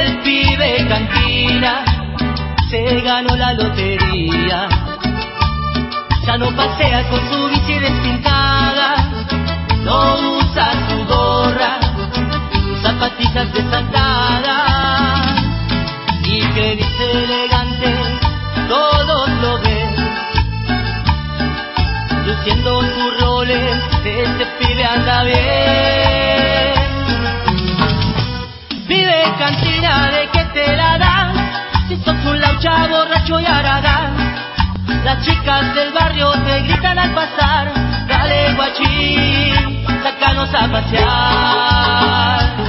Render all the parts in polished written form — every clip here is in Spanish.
El pibe cantina se ganó la lotería. Ya no pasea con su bici despintada, no usa su gorra, sus zapatillas desatadas. Y que dice elegante, todos lo ven, luciendo sus roles, ese pibe anda bien. Pibe cantina, ¿de qué te la das? Si sos un laucha borracho y haragán. Las chicas del barrio te gritan al pasar, dale guachín, sácanos a pasear.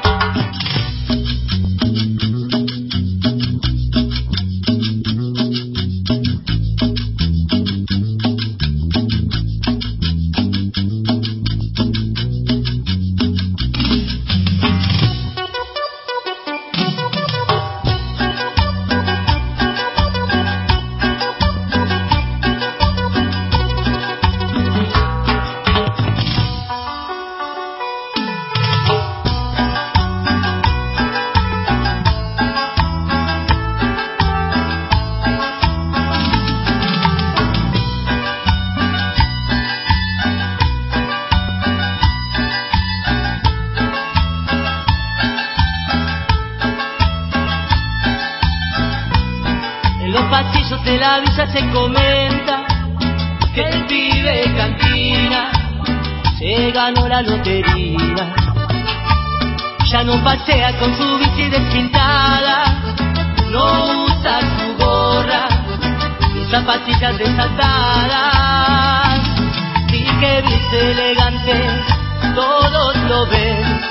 Pasillos de la villa se comenta que el pibe cantina se ganó la lotería. Ya no pasea con su bici despintada, no usa su gorra, sus zapatillas desatadas. Sí que viste elegante, todos lo ven,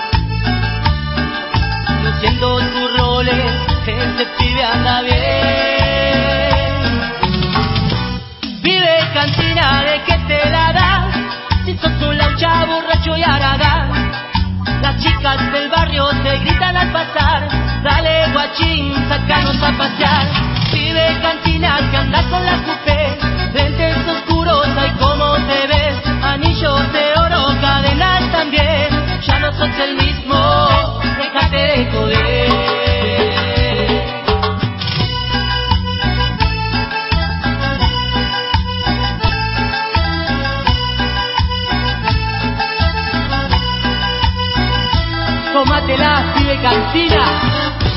luciendo sus roles, ese pibe anda bien. Cantina, ¿de qué te la das? Si sos un laucha borracho y haragán. Las chicas del barrio te gritan al pasar, dale guachín, sácanos a pasear. Pibe cantina que anda con la coupé, lentes oscuros, ay cómo te ves, anillos de oro, cadenas también. Ya no sos el mismo, déjate de joder. Tómatela, pibe cantina.